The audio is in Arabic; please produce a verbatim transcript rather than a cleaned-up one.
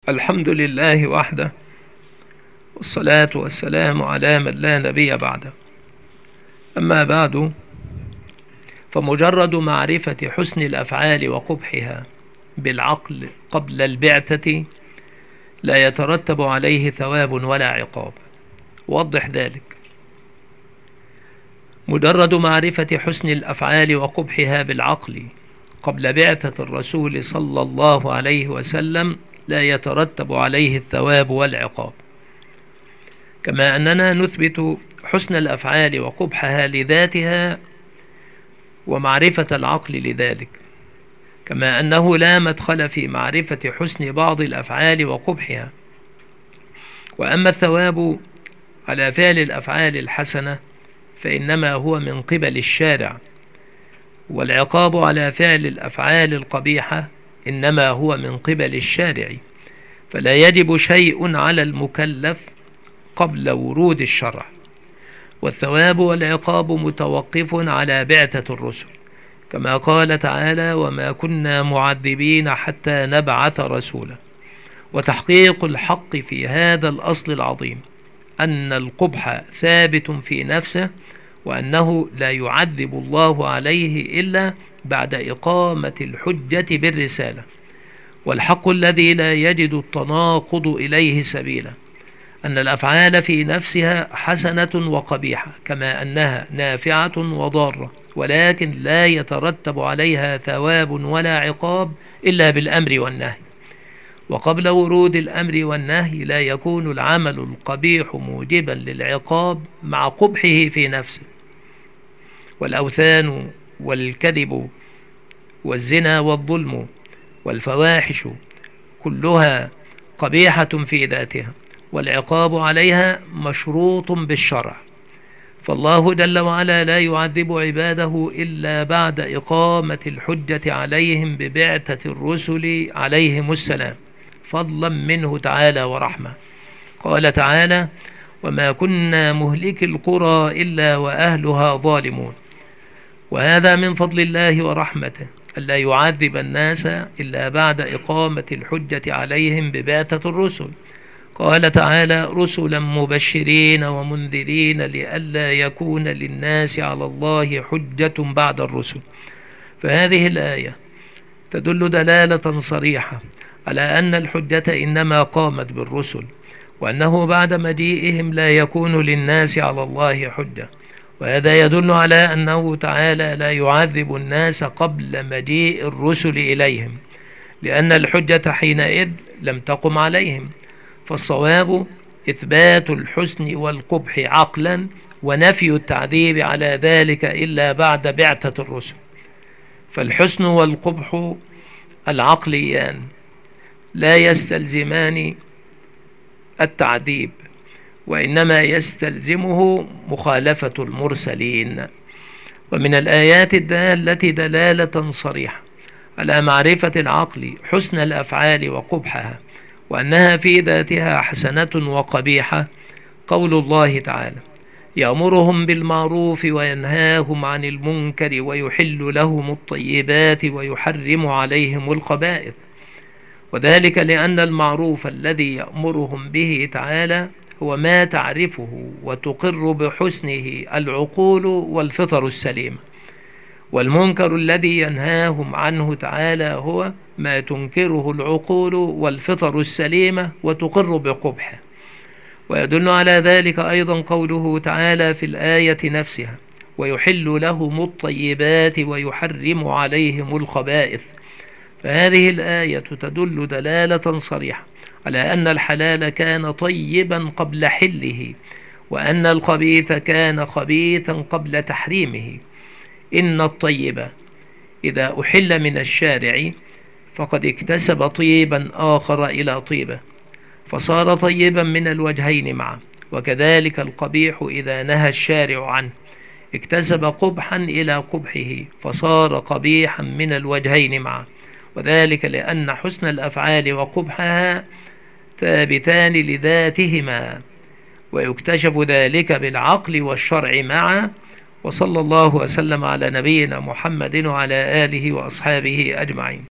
الحمد لله وحده، والصلاة والسلام على من لا نبي بعده. أما بعد، فمجرد معرفة حسن الأفعال وقبحها بالعقل قبل البعثة لا يترتب عليه ثواب ولا عقاب. وضح ذلك. مجرد معرفة حسن الأفعال وقبحها بالعقل قبل بعثة الرسول صلى الله عليه وسلم لا يترتب عليه الثواب والعقاب، كما أننا نثبت حسن الأفعال وقبحها لذاتها ومعرفة العقل لذلك، كما أنه لا مدخل في معرفة حسن بعض الأفعال وقبحها. وأما الثواب على فعل الأفعال الحسنة فإنما هو من قبل الشارع، والعقاب على فعل الأفعال القبيحة إنما هو من قبل الشارع، فلا يجب شيء على المكلف قبل ورود الشرع. والثواب والعقاب متوقف على بعثة الرسل، كما قال تعالى: وما كنا معذبين حتى نبعث رسولا. وتحقيق الحق في هذا الأصل العظيم أن القبح ثابت في نفسه، وأنه لا يعذب الله عليه إلا بعد إقامة الحجة بالرسالة. والحق الذي لا يجد التناقض إليه سبيلا أن الأفعال في نفسها حسنة وقبيحة، كما أنها نافعة وضارة، ولكن لا يترتب عليها ثواب ولا عقاب إلا بالأمر والنهي. وقبل ورود الأمر والنهي لا يكون العمل القبيح موجبا للعقاب مع قبحه في نفسه. والأوثان والكذب والزنا والظلم والفواحش كلها قبيحة في ذاتها، والعقاب عليها مشروط بالشرع. فالله جل وعلا لا يعذب عباده إلا بعد إقامة الحجة عليهم ببعثة الرسل عليهم السلام، فضلا منه تعالى ورحمة. قال تعالى: وما كنا مهلك القرى إلا وأهلها ظالمون. وهذا من فضل الله ورحمته ألا يعذب الناس إلا بعد إقامة الحجة عليهم ببعثة الرسل. قال تعالى: رسلا مبشرين ومنذرين لئلا يكون للناس على الله حجة بعد الرسل. فهذه الآية تدل دلالة صريحة على أن الحجة إنما قامت بالرسل، وأنه بعد مجيئهم لا يكون للناس على الله حجة. وهذا يدل على أنه تعالى لا يعذب الناس قبل مجيء الرسل إليهم، لأن الحجة حينئذ لم تقم عليهم. فالصواب إثبات الحسن والقبح عقلا، ونفي التعذيب على ذلك إلا بعد بعثة الرسل. فالحسن والقبح العقليان لا يستلزمان التعذيب، وإنما يستلزمه مخالفة المرسلين. ومن الآيات الدالة دلالة صريحة على معرفة العقل حسن الأفعال وقبحها، وأنها في ذاتها حسنة وقبيحة، قول الله تعالى: يأمرهم بالمعروف وينهاهم عن المنكر ويحل لهم الطيبات ويحرم عليهم الخبائث. وذلك لأن المعروف الذي يأمرهم به تعالى هو ما تعرفه وتقر بحسنه العقول والفطر السليمة، والمنكر الذي ينهاهم عنه تعالى هو ما تنكره العقول والفطر السليمة وتقر بقبحه. ويدل على ذلك أيضا قوله تعالى في الآية نفسها: ويحل لهم الطيبات ويحرم عليهم الخبائث. فهذه الآية تدل دلالة صريحة على أن الحلال كان طيبا قبل حله، وأن الخبيث كان خبيثا قبل تحريمه. إن الطيب إذا أحل من الشارع فقد اكتسب طيبا آخر إلى طيبه، فصار طيبا من الوجهين معا. وكذلك القبيح إذا نهى الشارع عنه اكتسب قبحا إلى قبحه، فصار قبيحا من الوجهين معا. وذلك لأن حسن الأفعال وقبحها ثابتان لذاتهما، ويكتشف ذلك بالعقل والشرع معا. وصلى الله وسلم على نبينا محمد وعلى آله وأصحابه أجمعين.